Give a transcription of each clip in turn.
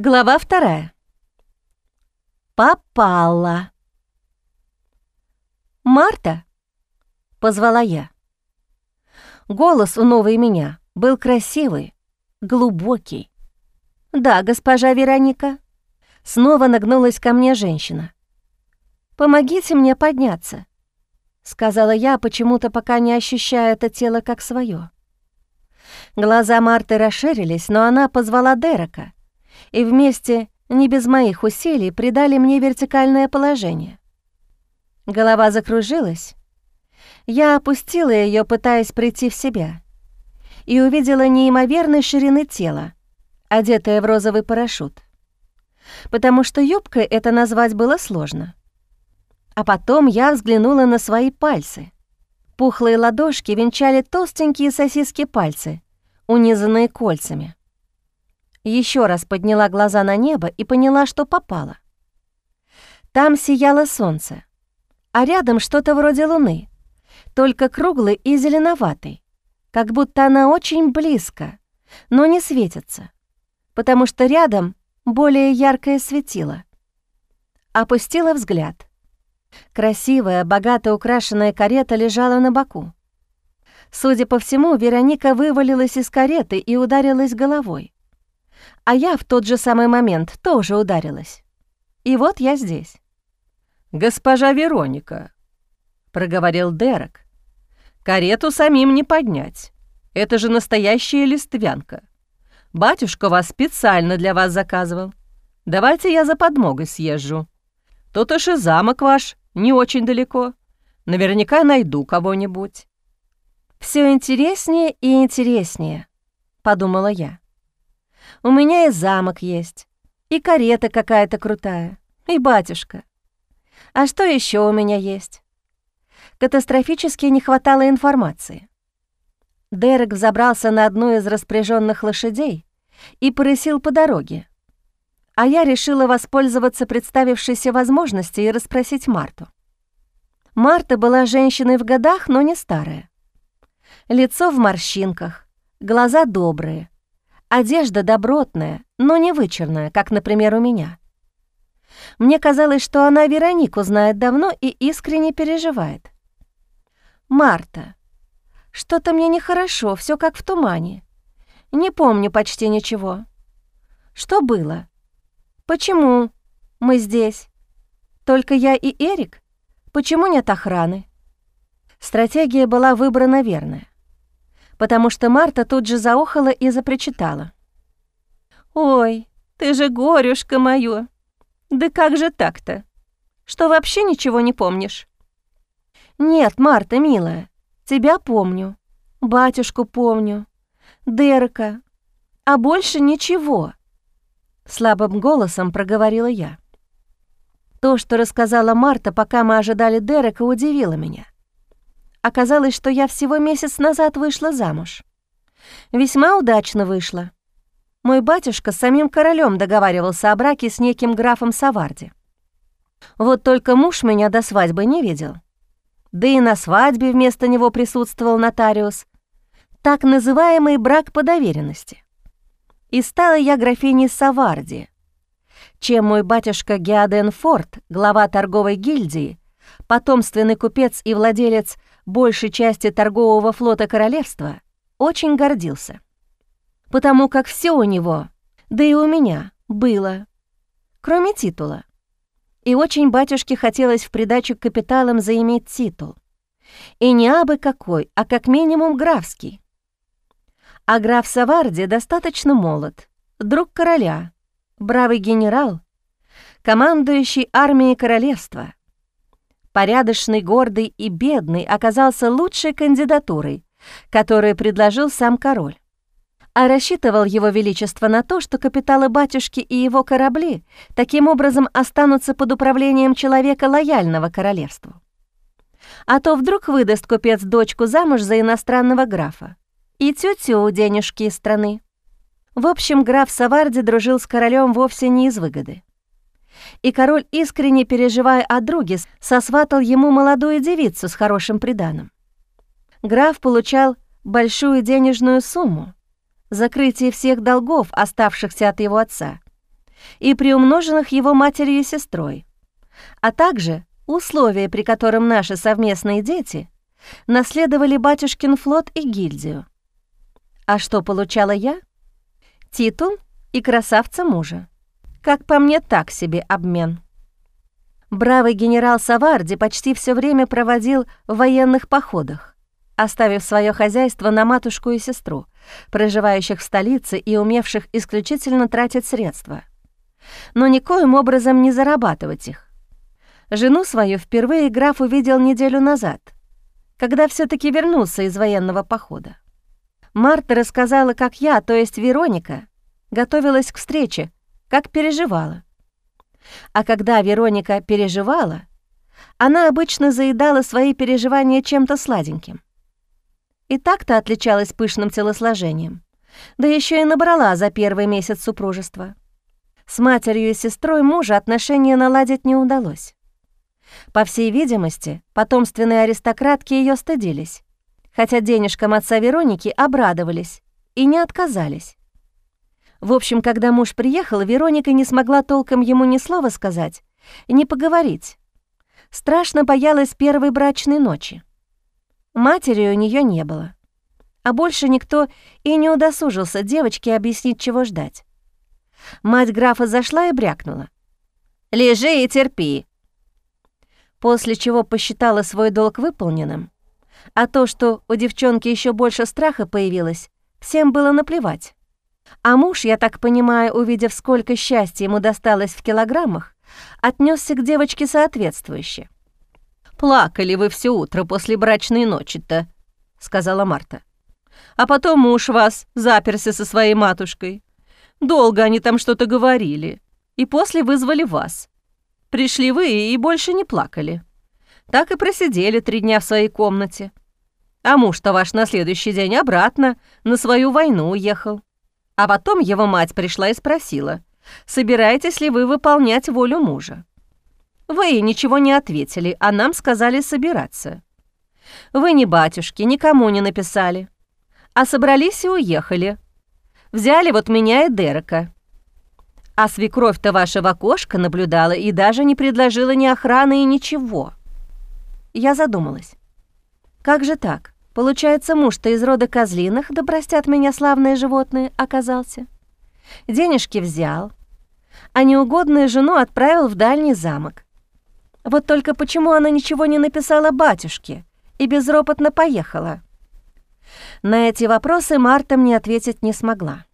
Глава 2. Попала. «Марта!» — позвала я. Голос у новой меня был красивый, глубокий. «Да, госпожа Вероника». Снова нагнулась ко мне женщина. «Помогите мне подняться», — сказала я, почему-то пока не ощущая это тело как свое. Глаза Марты расширились, но она позвала Дерека, и вместе, не без моих усилий, придали мне вертикальное положение. Голова закружилась. Я опустила ее, пытаясь прийти в себя, и увидела неимоверной ширины тела, одетое в розовый парашют, потому что юбкой это назвать было сложно. А потом я взглянула на свои пальцы. Пухлые ладошки венчали толстенькие сосиски-пальцы, унизанные кольцами. Еще раз подняла глаза на небо и поняла, что попала. Там сияло солнце, а рядом что-то вроде луны, только круглый и зеленоватый, как будто она очень близко, но не светится, потому что рядом более яркое светило. Опустила взгляд. Красивая, богато украшенная карета лежала на боку. Судя по всему, Вероника вывалилась из кареты и ударилась головой. А я в тот же самый момент тоже ударилась. И вот я здесь. «Госпожа Вероника», — проговорил Дерек, — «карету самим не поднять. Это же настоящая листвянка. Батюшка вас специально для вас заказывал. Давайте я за подмогой съезжу. Тут уж и замок ваш не очень далеко. Наверняка найду кого-нибудь». «Все интереснее и интереснее», — подумала я. «У меня и замок есть, и карета какая-то крутая, и батюшка. А что еще у меня есть?» Катастрофически не хватало информации. Дерек взобрался на одну из распряженных лошадей и порысил по дороге, а я решила воспользоваться представившейся возможностью и расспросить Марту. Марта была женщиной в годах, но не старая. Лицо в морщинках, глаза добрые, одежда добротная, но не вычурная, как, например, у меня. Мне казалось, что она Веронику знает давно и искренне переживает. «Марта, что-то мне нехорошо, все как в тумане. Не помню почти ничего. Что было? Почему мы здесь? Только я и Эрик? Почему нет охраны?» Стратегия была выбрана верная, потому что Марта тут же заохала и запричитала. «Ой, ты же горюшка моё! Да как же так-то? Что, вообще ничего не помнишь?» «Нет, Марта, милая, тебя помню, батюшку помню, Дерека, а больше ничего», — слабым голосом проговорила я. То, что рассказала Марта, пока мы ожидали Дерека, удивило меня. Оказалось, что я всего месяц назад вышла замуж. Весьма удачно вышла. Мой батюшка с самим королем договаривался о браке с неким графом Саварди. Вот только муж меня до свадьбы не видел. Да и на свадьбе вместо него присутствовал нотариус, так называемый брак по доверенности. И стала я графиней Саварди, чем мой батюшка Геоден Форд, глава торговой гильдии, потомственный купец и владелец большей части торгового флота королевства, очень гордился. Потому как все у него, да и у меня, было, кроме титула. И очень батюшке хотелось в придачу к капиталам заиметь титул. И не абы какой, а как минимум графский. А граф Саварди достаточно молод, друг короля, бравый генерал, командующий армией королевства. Порядочный, гордый и бедный оказался лучшей кандидатурой, которую предложил сам король. А рассчитывал его величество на то, что капиталы батюшки и его корабли таким образом останутся под управлением человека, лояльного королевству. А то вдруг выдаст купец дочку замуж за иностранного графа. И тю-тю денежки из страны. В общем, граф Саварди дружил с королем вовсе не из выгоды. И король, искренне переживая о друге, сосватал ему молодую девицу с хорошим приданым. Граф получал большую денежную сумму, закрытие всех долгов, оставшихся от его отца, и приумноженных его матерью и сестрой, а также условия, при котором наши совместные дети наследовали батюшкин флот и гильдию. А что получала я? Титул и красавца мужа. Как по мне, так себе обмен. Бравый генерал Саварди почти все время проводил в военных походах, оставив свое хозяйство на матушку и сестру, проживающих в столице и умевших исключительно тратить средства, но никоим образом не зарабатывать их. Жену свою впервые граф увидел неделю назад, когда все таки вернулся из военного похода. Марта рассказала, как я, то есть Вероника, готовилась к встрече, как переживала. А когда Вероника переживала, она обычно заедала свои переживания чем-то сладеньким. И так-то отличалась пышным телосложением, да еще и набрала за первый месяц супружества. С матерью и сестрой мужа отношения наладить не удалось. По всей видимости, потомственные аристократки ее стыдились, хотя денежкам отца Вероники обрадовались и не отказались. В общем, когда муж приехал, Вероника не смогла толком ему ни слова сказать, ни поговорить. Страшно боялась первой брачной ночи. Матери у нее не было, а больше никто и не удосужился девочке объяснить, чего ждать. Мать графа зашла и брякнула: «Лежи и терпи», после чего посчитала свой долг выполненным, а то, что у девчонки еще больше страха появилось, всем было наплевать. А муж, я так понимаю, увидев, сколько счастья ему досталось в килограммах, отнесся к девочке соответствующе. «Плакали вы все утро после брачной ночи-то», — сказала Марта. «А потом муж вас заперся со своей матушкой. Долго они там что-то говорили, и после вызвали вас. Пришли вы и больше не плакали. Так и просидели 3 дня в своей комнате. А муж-то ваш на следующий день обратно на свою войну уехал. А потом его мать пришла и спросила, собираетесь ли вы выполнять волю мужа. Вы ей ничего не ответили, а нам сказали собираться. Вы ни батюшке, никому не написали, а собрались и уехали. Взяли вот меня и Дерека. А свекровь-то ваша в окошко наблюдала и даже не предложила ни охраны и ничего». Я задумалась. Как же так? Получается, муж-то из рода козлиных, да простят меня славные животные, оказался. Денежки взял, а неугодную жену отправил в дальний замок. Вот только почему она ничего не написала батюшке и безропотно поехала? На эти вопросы Марта мне ответить не смогла.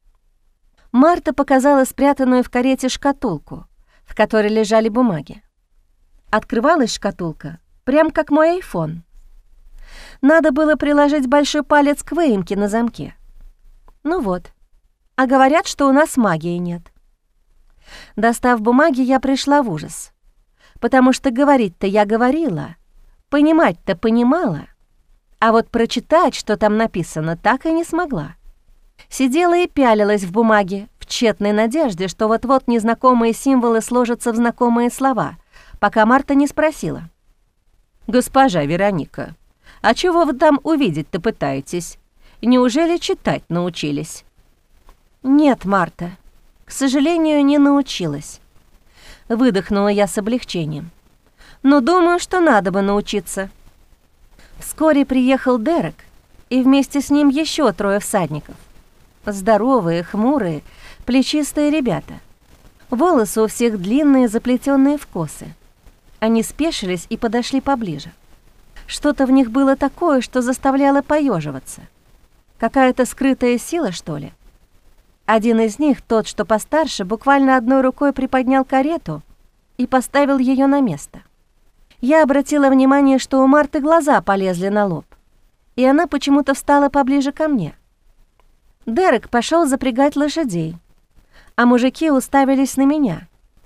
Марта показала спрятанную в карете шкатулку, в которой лежали бумаги. Открывалась шкатулка, прям как мой айфон. Надо было приложить большой палец к выемке на замке. Ну вот, а говорят, что у нас магии нет. Достав бумаги, я пришла в ужас, потому что говорить-то я говорила, понимать-то понимала, а вот прочитать, что там написано, так и не смогла. Сидела и пялилась в бумаге в тщетной надежде, что вот-вот незнакомые символы сложатся в знакомые слова, пока Марта не спросила: «Госпожа Вероника, а чего вы там увидеть-то пытаетесь? Неужели читать научились?» «Нет, Марта, к сожалению, не научилась». Выдохнула я с облегчением. «Но думаю, что надо бы научиться». Вскоре приехал Дерек, и вместе с ним еще 3 всадников. Здоровые, хмурые, плечистые ребята. Волосы у всех длинные, заплетенные в косы. Они спешились и подошли поближе. Что-то в них было такое, что заставляло поеживаться. Какая-то скрытая сила, что ли? Один из них, тот, что постарше, буквально одной рукой приподнял карету и поставил ее на место. Я обратила внимание, что у Марты глаза полезли на лоб, и она почему-то встала поближе ко мне. Дерек пошел запрягать лошадей, а мужики уставились на меня.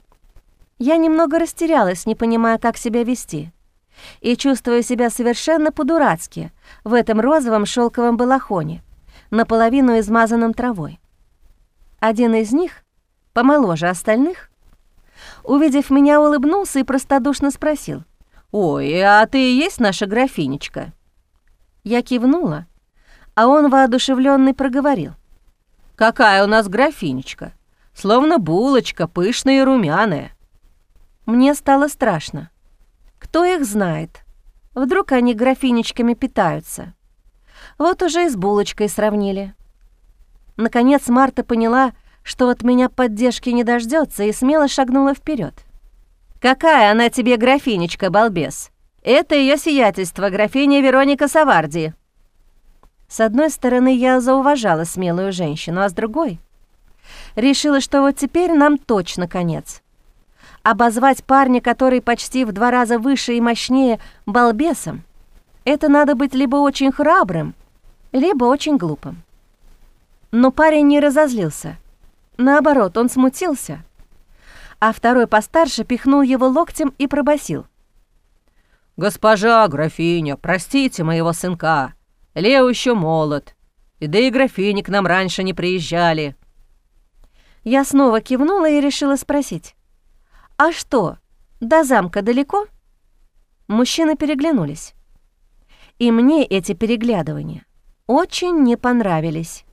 Я немного растерялась, не понимая, как себя вести, и чувствуя себя совершенно по-дурацки в этом розовом шелковом балахоне, наполовину измазанном травой. Один из них, помоложе остальных, увидев меня, улыбнулся и простодушно спросил: «Ой, а ты и есть наша графинечка?» Я кивнула, а он воодушевлённый проговорил: «Какая у нас графинечка? словно булочка, пышная и румяная». Мне стало страшно. Кто их знает? Вдруг они графинечками питаются. Вот уже и с булочкой сравнили. Наконец Марта поняла, что от меня поддержки не дождется, и смело шагнула вперед. «Какая она тебе графинечка, балбес? Это ее сиятельство, графиня Вероника Саварди». С одной стороны, я зауважала смелую женщину, а с другой решила, что вот теперь нам точно конец. Обозвать парня, который почти в 2 раза выше и мощнее, балбесом, это надо быть либо очень храбрым, либо очень глупым. Но парень не разозлился. Наоборот, он смутился, а второй постарше пихнул его локтем и пробасил: «Госпожа графиня, простите моего сынка. Лео еще молод, и да и графини к нам раньше не приезжали». Я снова кивнула и решила спросить: «А что, до замка далеко?» Мужчины переглянулись. И мне эти переглядывания очень не понравились.